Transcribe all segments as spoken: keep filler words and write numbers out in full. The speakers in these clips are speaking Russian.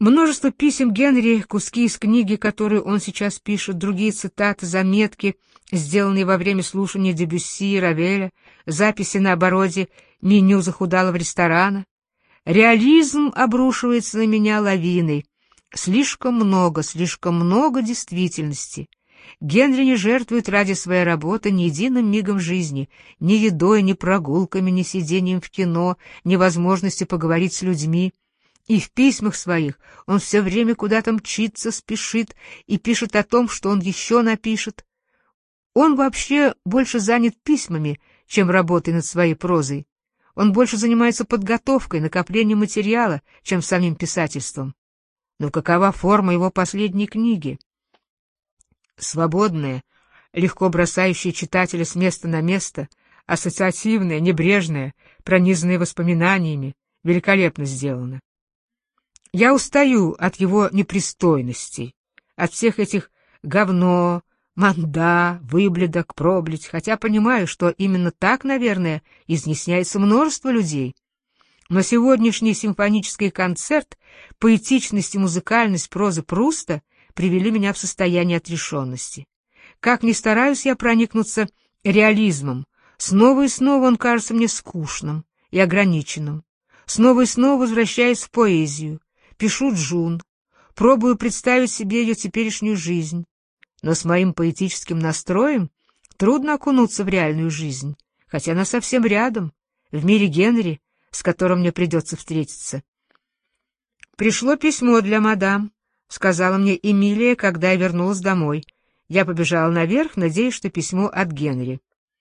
Множество писем Генри, куски из книги, которую он сейчас пишет, другие цитаты, заметки, сделанные во время слушания Дебюсси и Равеля, записи на обороте меню захудалого ресторана. Реализм обрушивается на меня лавиной. Слишком много, слишком много действительности. Генри не жертвует ради своей работы ни единым мигом жизни, ни едой, ни прогулками, ни сидением в кино, ни возможностью поговорить с людьми. И в письмах своих он все время куда-то мчится, спешит и пишет о том, что он еще напишет. Он вообще больше занят письмами, чем работой над своей прозой. Он больше занимается подготовкой, накоплением материала, чем самим писательством. Но какова форма его последней книги? Свободная, легко бросающая читателя с места на место, ассоциативная, небрежная, пронизанная воспоминаниями, великолепно сделана. Я устаю от его непристойностей, от всех этих говно, манда, выблядок, проблядь, хотя понимаю, что именно так, наверное, изъясняется множество людей. Но сегодняшний симфонический концерт, поэтичность и музыкальность прозы Пруста привели меня в состояние отрешенности. Как ни стараюсь я проникнуться реализмом, снова и снова он кажется мне скучным и ограниченным. Снова и снова возвращаюсь в поэзию, пишу Джун, пробую представить себе ее теперешнюю жизнь. Но с моим поэтическим настроем трудно окунуться в реальную жизнь, хотя она совсем рядом, в мире Генри, с которым мне придется встретиться. «Пришло письмо для мадам», — сказала мне Эмилия, когда я вернулась домой. Я побежала наверх, надеясь, что письмо от Генри.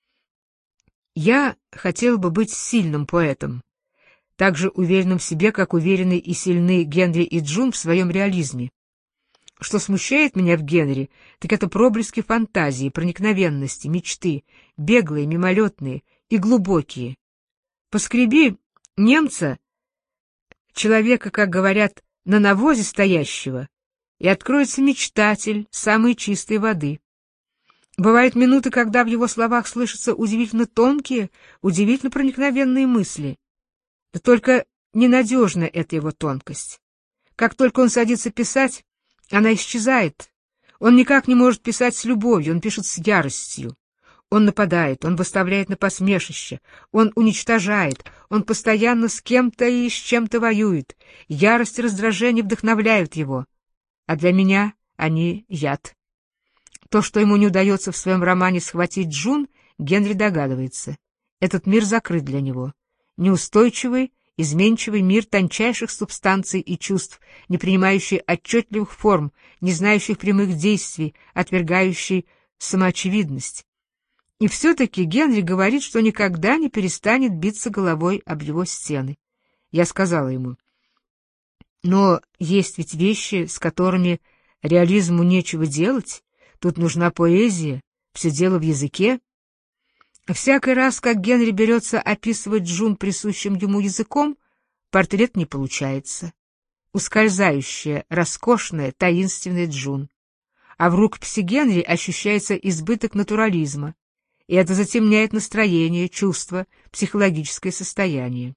Я хотела бы быть сильным поэтом, так же уверенным в себе, как уверены и сильны Генри и Джун в своем реализме. Что смущает меня в Генри, так это проблески фантазии, проникновенности, мечты, беглые, мимолетные и глубокие. Поскреби немца, человека, как говорят, на навозе стоящего, и откроется мечтатель самой чистой воды. Бывают минуты, когда в его словах слышатся удивительно тонкие, удивительно проникновенные мысли. Да только ненадежна эта его тонкость. Как только он садится писать, она исчезает. Он никак не может писать с любовью, он пишет с яростью. Он нападает, он выставляет на посмешище, он уничтожает, он постоянно с кем-то и с чем-то воюет. Ярость и раздражение вдохновляют его. А для меня они яд. То, что ему не удается в своем романе схватить Джун, Генри догадывается. Этот мир закрыт для него. Неустойчивый, изменчивый мир тончайших субстанций и чувств, не принимающий отчетливых форм, не знающих прямых действий, отвергающий самоочевидность. И все-таки Генри говорит, что никогда не перестанет биться головой об его стены. Я сказала ему: но есть ведь вещи, с которыми реализму нечего делать, тут нужна поэзия, все дело в языке. Всякий раз, как Генри берется описывать Джун присущим ему языком, портрет не получается. Ускользающая, роскошная, таинственная Джун. А в рукописи Генри ощущается избыток натурализма, и это затемняет настроение, чувство, психологическое состояние.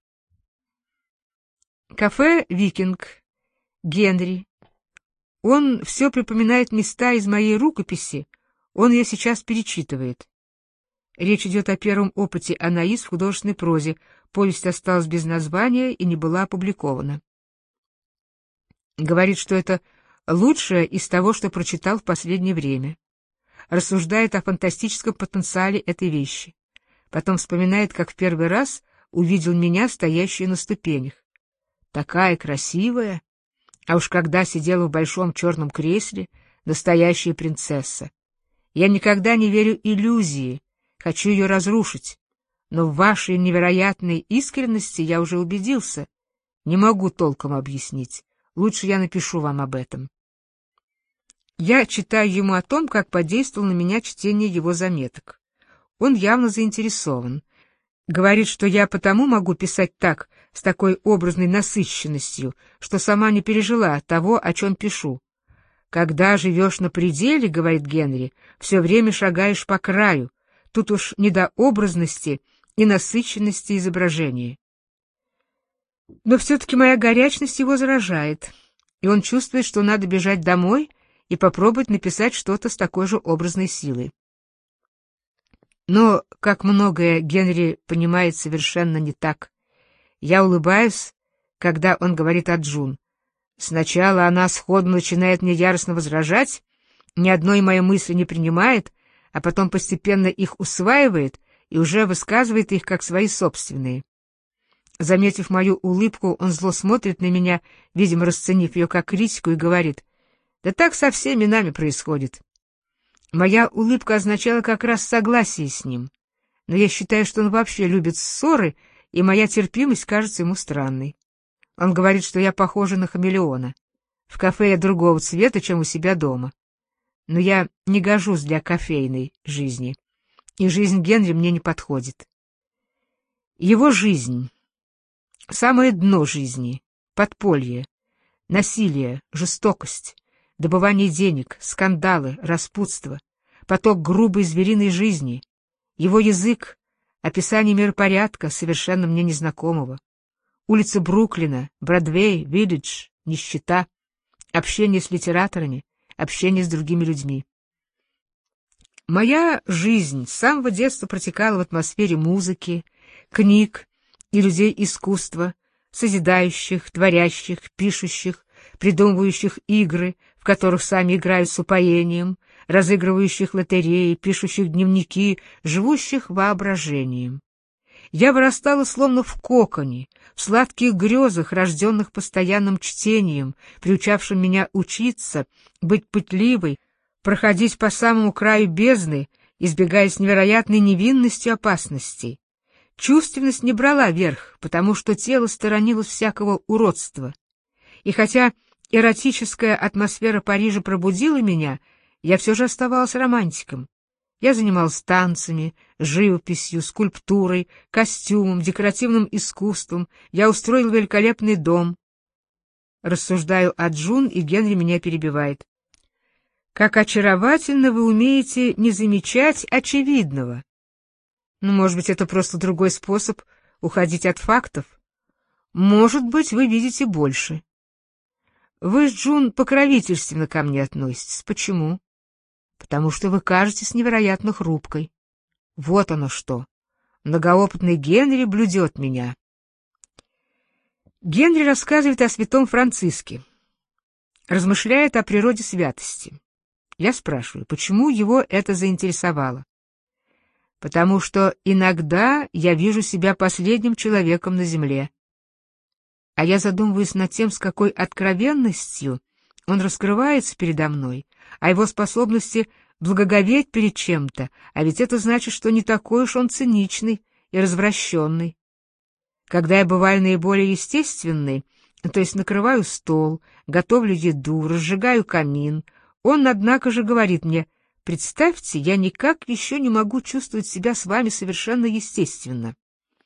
Кафе «Викинг», Генри. Он все припоминает места из моей рукописи, он ее сейчас перечитывает. Речь идет о первом опыте Анаис в художественной прозе. Повесть осталась без названия и не была опубликована. Говорит, что это лучшее из того, что прочитал в последнее время. Рассуждает о фантастическом потенциале этой вещи. Потом вспоминает, как в первый раз увидел меня, стоящую на ступенях. Такая красивая, а уж когда сидела в большом черном кресле, настоящая принцесса. Я никогда не верю иллюзии, хочу ее разрушить, но в вашей невероятной искренности я уже убедился. Не могу толком объяснить. Лучше я напишу вам об этом. Я читаю ему о том, как подействовало на меня чтение его заметок. Он явно заинтересован. Говорит, что я потому могу писать так, с такой образной насыщенностью, что сама не пережила того, о чем пишу. Когда живешь на пределе, говорит Генри, все время шагаешь по краю. Тут уж не до образности и насыщенности изображения. Но все-таки моя горячность его заражает. и он чувствует, что надо бежать домой и попробовать написать что-то с такой же образной силой. Но, как многое Генри понимает совершенно не так. Я улыбаюсь, когда он говорит о Джун. Сначала она сходу начинает мне яростно возражать, ни одной моей мысли не принимает, а потом постепенно их усваивает и уже высказывает их как свои собственные. Заметив мою улыбку, он зло смотрит на меня, видимо, расценив ее как критику, и говорит: «Да так со всеми нами происходит». Моя улыбка означала как раз согласие с ним, но я считаю, что он вообще любит ссоры, и моя терпимость кажется ему странной. Он говорит, что я похожа на хамелеона. В кафе я другого цвета, чем у себя дома. Но я не гожусь для кофейной жизни, и жизнь Генри мне не подходит. Его жизнь, самое дно жизни, подполье, насилие, жестокость, добывание денег, скандалы, распутство, поток грубой звериной жизни, его язык, описание миропорядка, совершенно мне незнакомого, улицы Бруклина, Бродвей, Виллидж, нищета, общение с литераторами, общение с другими людьми. Моя жизнь с самого детства протекала в атмосфере музыки, книг и людей искусства, созидающих, творящих, пишущих, придумывающих игры, в которых сами играют с упоением, разыгрывающих лотереи, пишущих дневники, живущих воображением. Я вырастала словно в коконе, в сладких грезах, рожденных постоянным чтением, приучавшим меня учиться, быть пытливой, проходить по самому краю бездны, избегая с невероятной невинностью опасностей. Чувственность не брала верх, потому что тело сторонилось всякого уродства. И хотя эротическая атмосфера Парижа пробудила меня, я все же оставалась романтиком. Я занималась танцами, живописью, скульптурой, костюмом, декоративным искусством. Я устроил великолепный дом. Рассуждаю о Джун, и Генри меня перебивает. Как очаровательно вы умеете не замечать очевидного. Ну, может быть, это просто другой способ уходить от фактов. Может быть, вы видите больше. Вы с Джун покровительственно ко мне относитесь. Почему? Потому что вы кажетесь невероятно хрупкой. Вот оно что. Многоопытный Генри блюдет меня. Генри рассказывает о святом Франциске. Размышляет о природе святости. Я спрашиваю, почему его это заинтересовало? Потому что иногда я вижу себя последним человеком на земле. А я задумываюсь над тем, с какой откровенностью он раскрывается передо мной, о его способности благоговеть перед чем-то, а ведь это значит, что не такой уж он циничный и развращенный. Когда я бываю наиболее естественной, то есть накрываю стол, готовлю еду, разжигаю камин, он, однако же, говорит мне: «Представьте, я никак еще не могу чувствовать себя с вами совершенно естественно».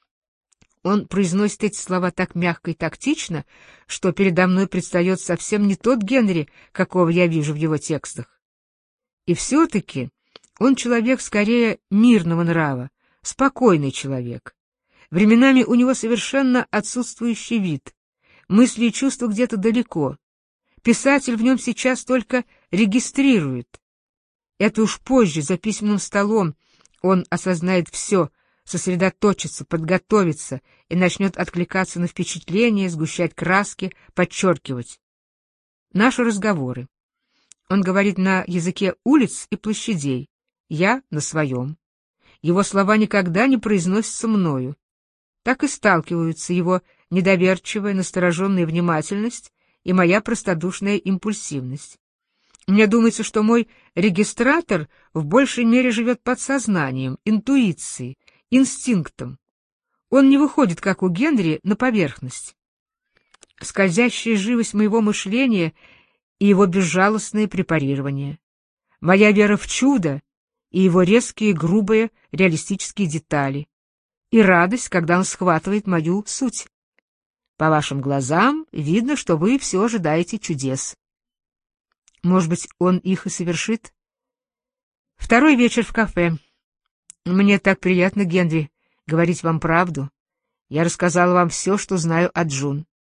Он произносит эти слова так мягко и тактично, что передо мной предстает совсем не тот Генри, какого я вижу в его текстах. И все-таки он человек скорее мирного нрава, спокойный человек. Временами у него совершенно отсутствующий вид, мысли и чувства где-то далеко. Писатель в нем сейчас только регистрирует. Это уж позже, за письменным столом, он осознает все, сосредоточится, подготовится и начнет откликаться на впечатления, сгущать краски, подчеркивать. Наши разговоры. Он говорит на языке улиц и площадей, я на своем. Его слова никогда не произносятся мною. Так и сталкиваются его недоверчивая, настороженная внимательность и моя простодушная импульсивность. Мне думается, что мой регистратор в большей мере живет подсознанием, интуицией, инстинктом. Он не выходит, как у Генри, на поверхность. Скользящая живость моего мышления и его безжалостное препарирование. Моя вера в чудо и его резкие, грубые, реалистические детали. И радость, когда он схватывает мою суть. По вашим глазам видно, что вы все ожидаете чудес. Может быть, он их и совершит? Второй вечер в кафе. Мне так приятно, Генри, говорить вам правду. Я рассказала вам все, что знаю о Джун.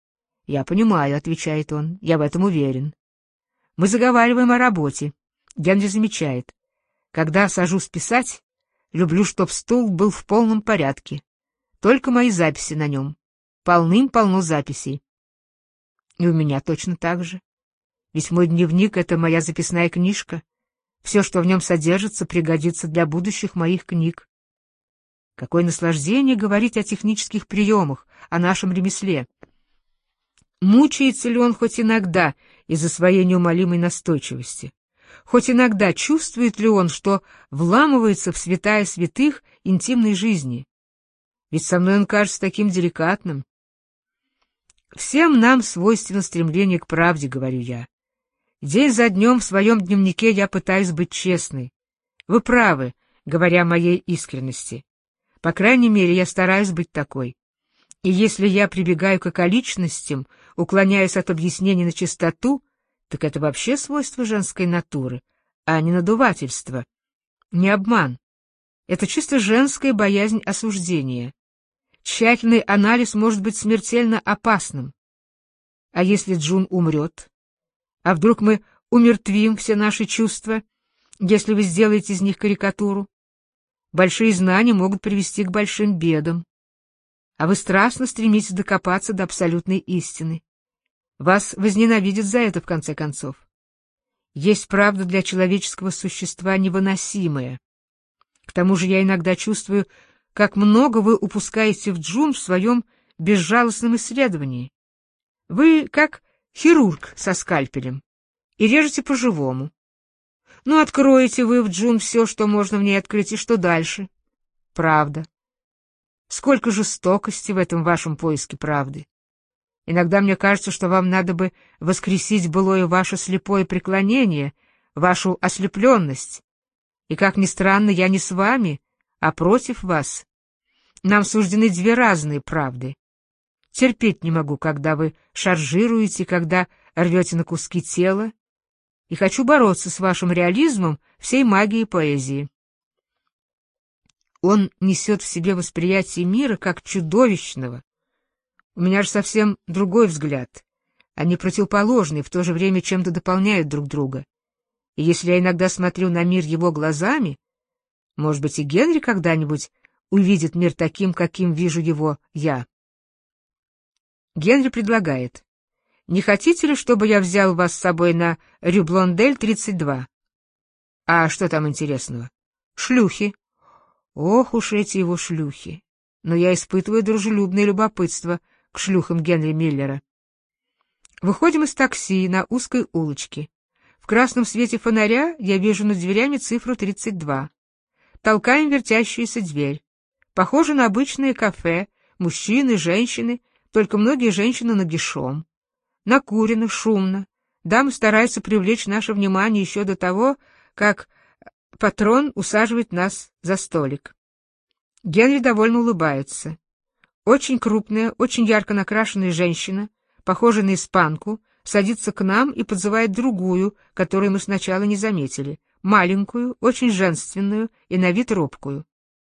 «Я понимаю», — отвечает он, — «я в этом уверен». Мы заговариваем о работе. Генри замечает: «Когда сажусь писать, люблю, чтоб стол был в полном порядке. Только мои записи на нем. Полным-полно записей». И у меня точно так же. Ведь мой дневник — это моя записная книжка. Все, что в нем содержится, пригодится для будущих моих книг. Какое наслаждение говорить о технических приемах, о нашем ремесле. Мучается ли он хоть иногда из-за своей неумолимой настойчивости? Хоть иногда чувствует ли он, что вламывается в святая святых интимной жизни? Ведь со мной он кажется таким деликатным. Всем нам свойственно стремление к правде, говорю я. День за днем в своем дневнике я пытаюсь быть честной. Вы правы, говоря о моей искренности. По крайней мере, я стараюсь быть такой. И если я прибегаю к околичностям, уклоняюсь от объяснений на чистоту, так это вообще свойство женской натуры, а не надувательство, не обман. Это чисто женская боязнь осуждения. Тщательный анализ может быть смертельно опасным. А если Джун умрет? А вдруг мы умертвим все наши чувства, если вы сделаете из них карикатуру? Большие знания могут привести к большим бедам. А вы страстно стремитесь докопаться до абсолютной истины. Вас возненавидят за это, в конце концов. Есть правда для человеческого существа невыносимая. К тому же я иногда чувствую, как много вы упускаете в Джун в своем безжалостном исследовании. Вы как хирург со скальпелем и режете по-живому. Ну, откроете вы в Джун все, что можно в ней открыть, и что дальше? Правда. Сколько жестокости в этом вашем поиске правды. Иногда мне кажется, что вам надо бы воскресить былое ваше слепое преклонение, вашу ослепленность. И, как ни странно, я не с вами, а против вас. Нам суждены две разные правды. Терпеть не могу, когда вы шаржируете, когда рвете на куски тело, и хочу бороться с вашим реализмом всей магией поэзии. Он несет в себе восприятие мира как чудовищного. У меня же совсем другой взгляд. Они противоположны и в то же время чем-то дополняют друг друга. И если я иногда смотрю на мир его глазами, может быть, и Генри когда-нибудь увидит мир таким, каким вижу его я. Генри предлагает: «Не хотите ли, чтобы я взял вас с собой на Рю-Блондель, тридцать два?» «А что там интересного?» «Шлюхи». Ох уж эти его шлюхи! Но я испытываю дружелюбное любопытство к шлюхам Генри Миллера. Выходим из такси на узкой улочке. В красном свете фонаря я вижу над дверями цифру тридцать два. Толкаем вертящуюся дверь. Похоже на обычное кафе, мужчины, женщины, только многие женщины нагишом. Накурено, шумно. Дамы стараются привлечь наше внимание еще до того, как патрон усаживает нас за столик. Генри довольно улыбается. Очень крупная, очень ярко накрашенная женщина, похожая на испанку, садится к нам и подзывает другую, которую мы сначала не заметили, маленькую, очень женственную и на вид робкую.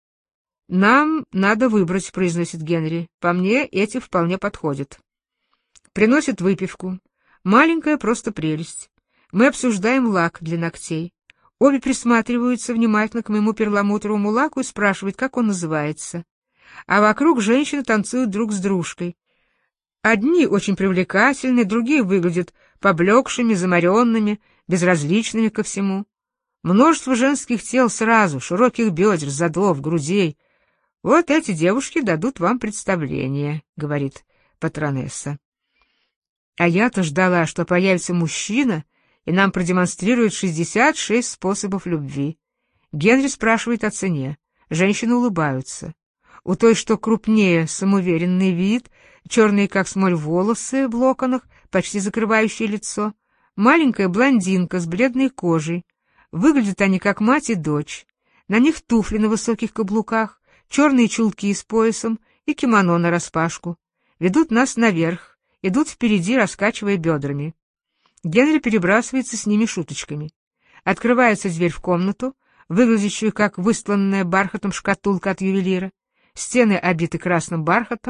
«Нам надо выбрать», — произносит Генри. «По мне, эти вполне подходят». Приносит выпивку. Маленькая просто прелесть. Мы обсуждаем лак для ногтей. Обе присматриваются внимательно к моему перламутровому лаку и спрашивают, как он называется. А вокруг женщины танцуют друг с дружкой. Одни очень привлекательные, другие выглядят поблекшими, замаренными, безразличными ко всему. Множество женских тел сразу, широких бедер, задов, грудей. «Вот эти девушки дадут вам представление», — говорит патронесса. А я-то ждала, что появится мужчина, и нам продемонстрируют шестьдесят шесть способов любви. Генри спрашивает о цене. Женщины улыбаются. У той, что крупнее, самоуверенный вид, черные как смоль волосы в локонах, почти закрывающие лицо. Маленькая блондинка с бледной кожей. Выглядят они как мать и дочь. На них туфли на высоких каблуках, черные чулки с поясом и кимоно нараспашку. Ведут нас наверх, идут впереди, раскачивая бедрами. Генри перебрасывается с ними шуточками. Открывается дверь в комнату, выглядящую как выстланная бархатом шкатулка от ювелира. Стены обиты красным бархатом,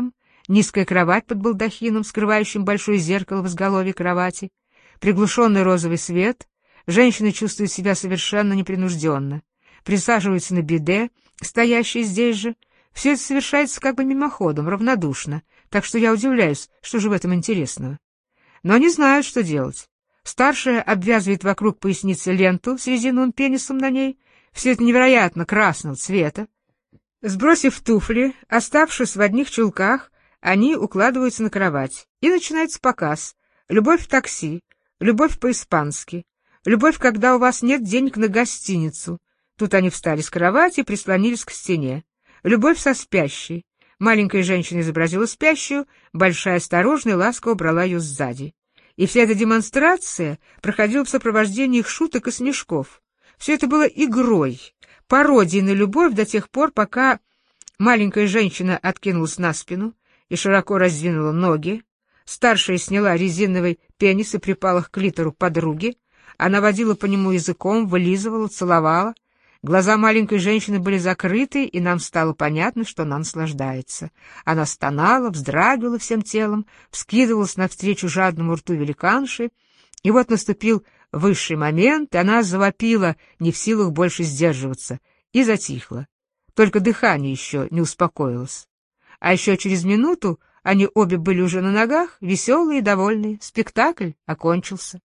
низкая кровать под балдахином, скрывающим большое зеркало в изголовье кровати, приглушенный розовый свет. Женщина чувствует себя совершенно непринужденно, присаживается на биде, стоящий здесь же. Все это совершается как бы мимоходом, равнодушно, так что я удивляюсь, что же в этом интересного. Но они знают, что делать. Старшая обвязывает вокруг поясницы ленту с резиновым пенисом на ней, все это невероятно красного цвета. Сбросив туфли, оставшись в одних чулках, они укладываются на кровать, и начинается показ. Любовь в такси, любовь по-испански, любовь, когда у вас нет денег на гостиницу. Тут они встали с кровати и прислонились к стене. Любовь со спящей. Маленькая женщина изобразила спящую, большая осторожно и ласково брала ее сзади. И вся эта демонстрация проходила в сопровождении их шуток и смешков. Все это было игрой, пародией на любовь до тех пор, пока маленькая женщина откинулась на спину и широко раздвинула ноги. Старшая сняла резиновый пенис и припала к клитору подруги. Она водила по нему языком, вылизывала, целовала. Глаза маленькой женщины были закрыты, и нам стало понятно, что она наслаждается. Она стонала, вздрагивала всем телом, вскидывалась навстречу жадному рту великанши, и вот наступил высший момент, и она завопила, не в силах больше сдерживаться, и затихла. Только дыхание еще не успокоилось. А еще через минуту они обе были уже на ногах, веселые и довольные. Спектакль окончился.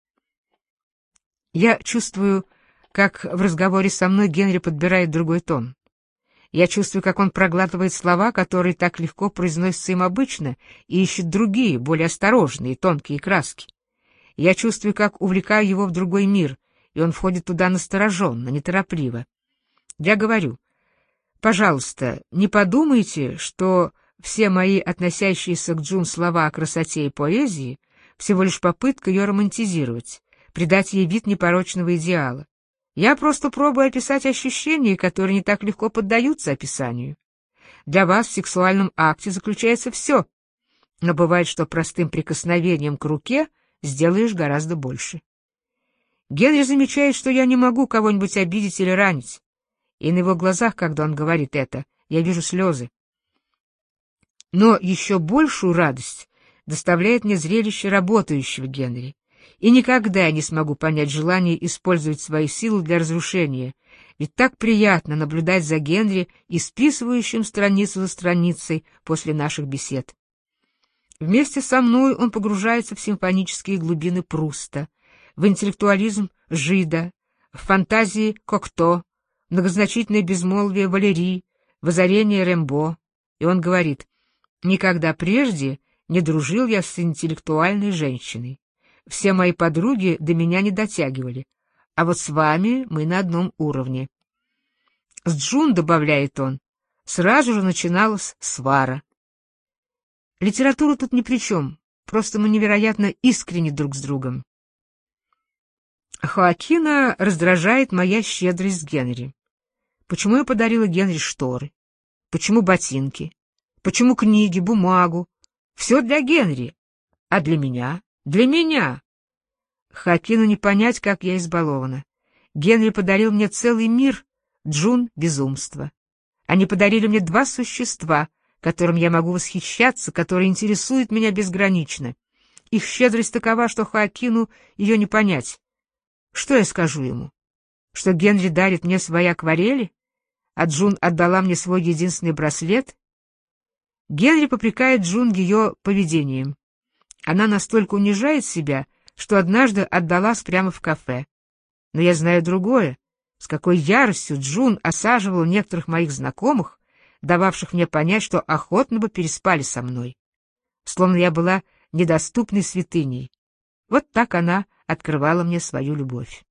Я чувствую, как в разговоре со мной Генри подбирает другой тон. Я чувствую, как он проглатывает слова, которые так легко произносятся им обычно, и ищет другие, более осторожные, тонкие краски. Я чувствую, как увлекаю его в другой мир, и он входит туда настороженно, неторопливо. Я говорю: пожалуйста, не подумайте, что все мои относящиеся к Джун слова о красоте и поэзии всего лишь попытка ее романтизировать, придать ей вид непорочного идеала. Я просто пробую описать ощущения, которые не так легко поддаются описанию. Для вас в сексуальном акте заключается все, но бывает, что простым прикосновением к руке сделаешь гораздо больше. Генри замечает, что я не могу кого-нибудь обидеть или ранить, и на его глазах, когда он говорит это, я вижу слезы. Но еще большую радость доставляет мне зрелище работающего Генри. И никогда я не смогу понять желание использовать свои силы для разрушения, ведь так приятно наблюдать за Генри, исписывающим страницу за страницей после наших бесед. Вместе со мной он погружается в симфонические глубины Пруста, в интеллектуализм Жида, в фантазии Кокто, многозначительное безмолвие Валерии, в озарение Рембо, и он говорит: «Никогда прежде не дружил я с интеллектуальной женщиной. Все мои подруги до меня не дотягивали, а вот с вами мы на одном уровне». С Джун, добавляет он, сразу же начиналась свара. Литература тут ни при чем, просто мы невероятно искренни друг с другом. Хоакина раздражает моя щедрость с Генри. Почему я подарила Генри шторы? Почему ботинки? Почему книги, бумагу? Все для Генри. А для меня? Для меня. Хоакину не понять, как я избалована. Генри подарил мне целый мир, Джун — безумство. Они подарили мне два существа, которым я могу восхищаться, которые интересуют меня безгранично. Их щедрость такова, что Хоакину ее не понять. Что я скажу ему? Что Генри дарит мне свои акварели, а Джун отдала мне свой единственный браслет? Генри попрекает Джун ее поведением. Она настолько унижает себя, что однажды отдалась прямо в кафе. Но я знаю другое, с какой яростью Джун осаживала некоторых моих знакомых, дававших мне понять, что охотно бы переспали со мной. Словно я была недоступной святыней. Вот так она открывала мне свою любовь.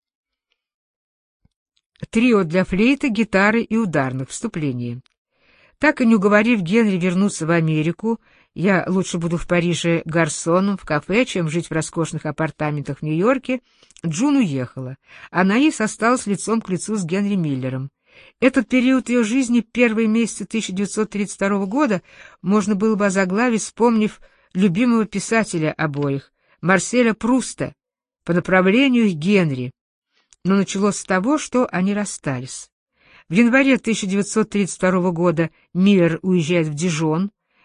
Трио для флейты, гитары и ударных. Вступление. Так и не уговорив Генри вернуться в Америку, я лучше буду в Париже гарсоном в кафе, чем жить в роскошных апартаментах в Нью-Йорке, Джун уехала, а Наис осталась лицом к лицу с Генри Миллером. Этот период ее жизни, первые месяцы тысяча девятьсот тридцать второго года, можно было бы озаглавить, вспомнив любимого писателя обоих, Марселя Пруста, по направлению к Генри. Но началось с того, что они расстались. В январе тысяча девятьсот тридцать второго года Миллер уезжает в Дижон,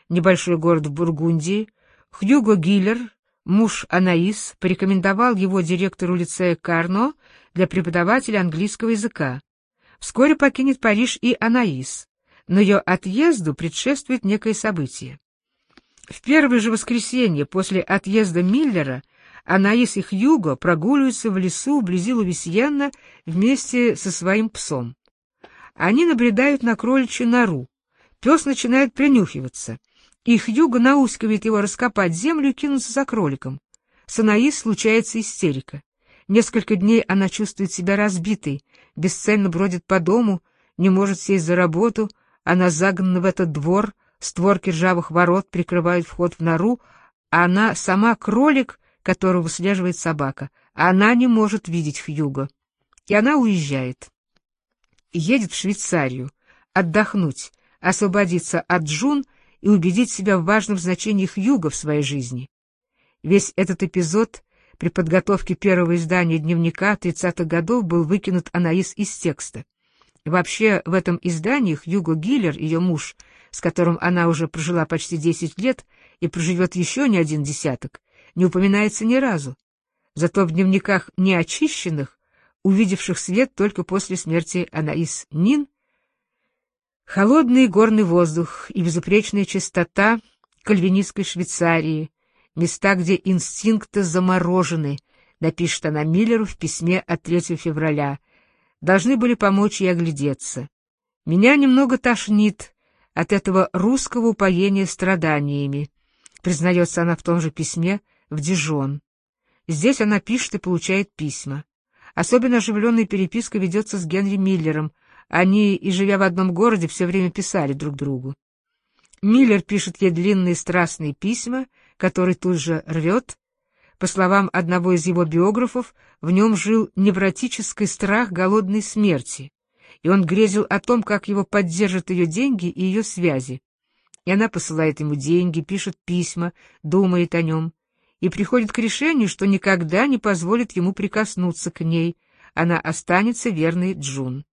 небольшой город в Бургундии, Хьюго Гиллер, муж Анаис, порекомендовал его директору лицея Карно для преподавателя английского языка. Вскоре покинет Париж и Анаис, но ее отъезду предшествует некое событие. В первое же воскресенье после отъезда Миллера Анаис и Хьюго прогуливаются в лесу вблизи Лувисьенна вместе со своим псом. Они набредают на кроличью нору. Пес начинает принюхиваться, и Хьюго наускивает его раскопать землю и кинуться за кроликом. С Анаис случается истерика. Несколько дней она чувствует себя разбитой, бесцельно бродит по дому, не может сесть за работу, она загнана в этот двор, створки ржавых ворот прикрывают вход в нору, а она сама кролик, которого выслеживает собака. Она не может видеть Хьюго. И она уезжает. Едет в Швейцарию, отдохнуть, освободиться от Джун и убедить себя в важном значении Хьюго в своей жизни. Весь этот эпизод при подготовке первого издания дневника тридцатых годов был выкинут Анаис из текста. Вообще, в этом издании Хьюго Гиллер, ее муж, с которым она уже прожила почти десять лет и проживет еще не один десяток, не упоминается ни разу. Зато в дневниках неочищенных, увидевших свет только после смерти Анаис Нин, холодный горный воздух и безупречная чистота кальвинистской Швейцарии, места, где инстинкты заморожены, напишет она Миллеру в письме от третьего февраля, должны были помочь ей оглядеться. Меня немного тошнит от этого русского упоения страданиями, признается она в том же письме в Дижон. Здесь она пишет и получает письма. Особенно оживленная переписка ведется с Генри Миллером. Они, и живя в одном городе, все время писали друг другу. Миллер пишет ей длинные страстные письма, которые тут же рвет. По словам одного из его биографов, в нем жил невротический страх голодной смерти, и он грезил о том, как его поддержат ее деньги и ее связи. И она посылает ему деньги, пишет письма, думает о нем, и приходит к решению, что никогда не позволит ему прикоснуться к ней, она останется верной Джун.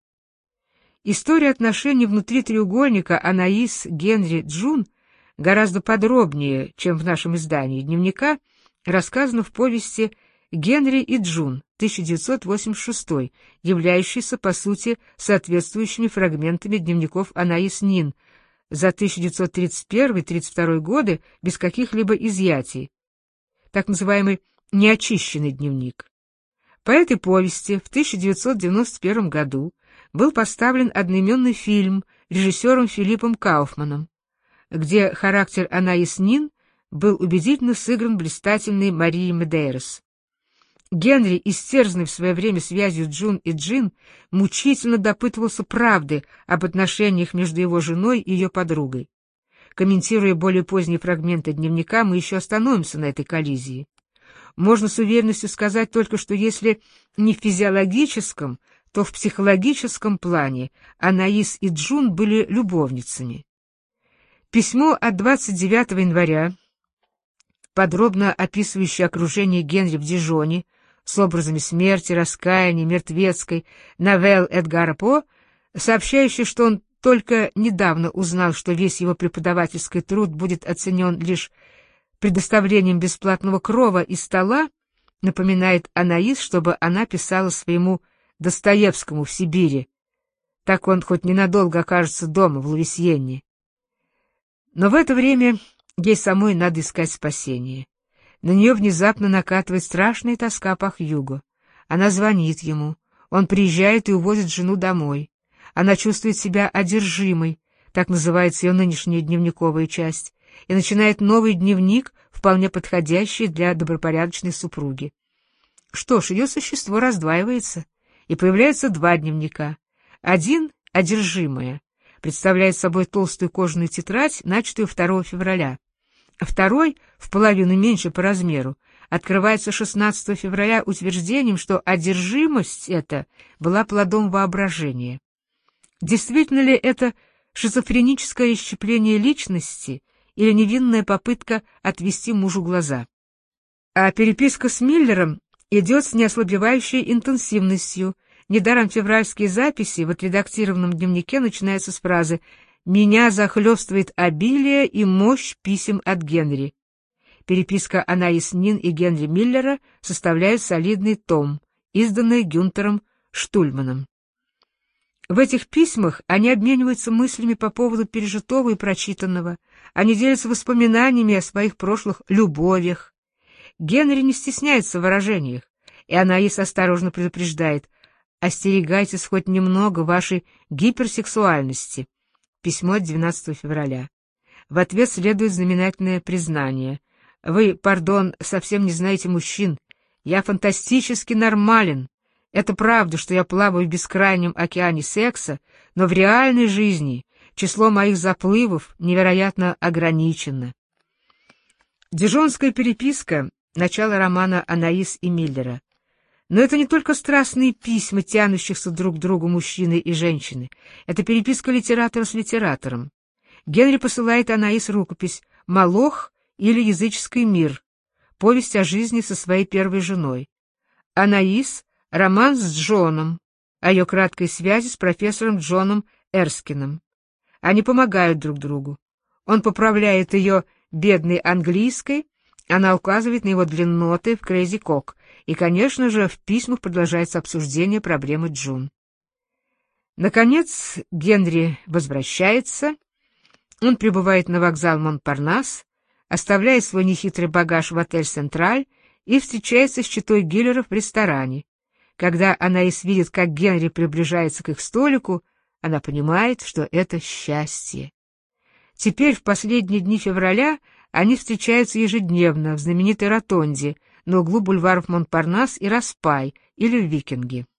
История отношений внутри треугольника Анаис, Генри, Джун гораздо подробнее, чем в нашем издании дневника, рассказано в повести «Генри и Джун» тысяча девятьсот восемьдесят шестой, являющейся, по сути, соответствующими фрагментами дневников Анаис Нин за тысяча девятьсот тридцать первый — тридцать второй годы без каких-либо изъятий, так называемый неочищенный дневник. По этой повести в тысяча девятьсот девяносто первом году был поставлен одноименный фильм режиссером Филиппом Кауфманом, где характер Анаис Нин был убедительно сыгран блистательной Марией Медейрос. Генри, истерзанный в свое время связью Джун и Джин, мучительно допытывался правды об отношениях между его женой и ее подругой. Комментируя более поздние фрагменты дневника, мы еще остановимся на этой коллизии. Можно с уверенностью сказать только, что если не в физиологическом, то в психологическом плане Анаис и Джун были любовницами. Письмо от двадцать девятого января, подробно описывающее окружение Генри в Дижоне, с образами смерти, раскаяния, мертвецкой, новелл Эдгара По, сообщающее, что он только недавно узнал, что весь его преподавательский труд будет оценен лишь предоставлением бесплатного крова и стола, напоминает Анаис, чтобы она писала своему Достоевскому в Сибири. Так он хоть ненадолго окажется дома, в Лувисьенне. Но в это время ей самой надо искать спасение. На нее внезапно накатывает страшная тоска по Хьюго. Она звонит ему. Он приезжает и увозит жену домой. Она чувствует себя одержимой, так называется ее нынешняя дневниковая часть, и начинает новый дневник, вполне подходящий для добропорядочной супруги. Что ж, ее существо раздваивается, и появляются два дневника. Один, одержимая, представляет собой толстую кожаную тетрадь, начатую второго февраля. Второй, в половину меньше по размеру, открывается шестнадцатого февраля утверждением, что одержимость эта была плодом воображения. Действительно ли это шизофреническое исчепление личности или невинная попытка отвести мужу глаза? А переписка с Миллером идет с неослабевающей интенсивностью. Недаром февральские записи в отредактированном дневнике начинаются с фразы «Меня захлестывает обилие и мощь писем от Генри». Переписка Анаис Нин и Генри Миллера составляет солидный том, изданный Гюнтером Штульманом. В этих письмах они обмениваются мыслями по поводу пережитого и прочитанного, они делятся воспоминаниями о своих прошлых любовях. Генри не стесняется в выражениях, и Анаис осторожно предупреждает: «Остерегайтесь хоть немного вашей гиперсексуальности». Письмо от двенадцатого февраля. В ответ следует знаменательное признание: «Вы, пардон, совсем не знаете мужчин. Я фантастически нормален. Это правда, что я плаваю в бескрайнем океане секса, но в реальной жизни число моих заплывов невероятно ограничено». Дижонская переписка — начало романа Анаис и Миллера. Но это не только страстные письма, тянущихся друг к другу мужчины и женщины. Это переписка литератора с литератором. Генри посылает Анаис рукопись «Молох» или «Языческий мир», повесть о жизни со своей первой женой. Анаис — роман с Джоном, о ее краткой связи с профессором Джоном Эрскином. Они помогают друг другу. Он поправляет ее бедной английской, она указывает на его длинноты в Crazy Cock, и, конечно же, в письмах продолжается обсуждение проблемы Джун. Наконец, Генри возвращается. Он прибывает на вокзал Монпарнас, оставляет свой нехитрый багаж в отель «Централь» и встречается с читой Гиллеров в ресторане. Когда Анаис видит, как Генри приближается к их столику, она понимает, что это счастье. Теперь, в последние дни февраля, они встречаются ежедневно в знаменитой ротонде на углу бульваров Монпарнас и Распай или в Викинге.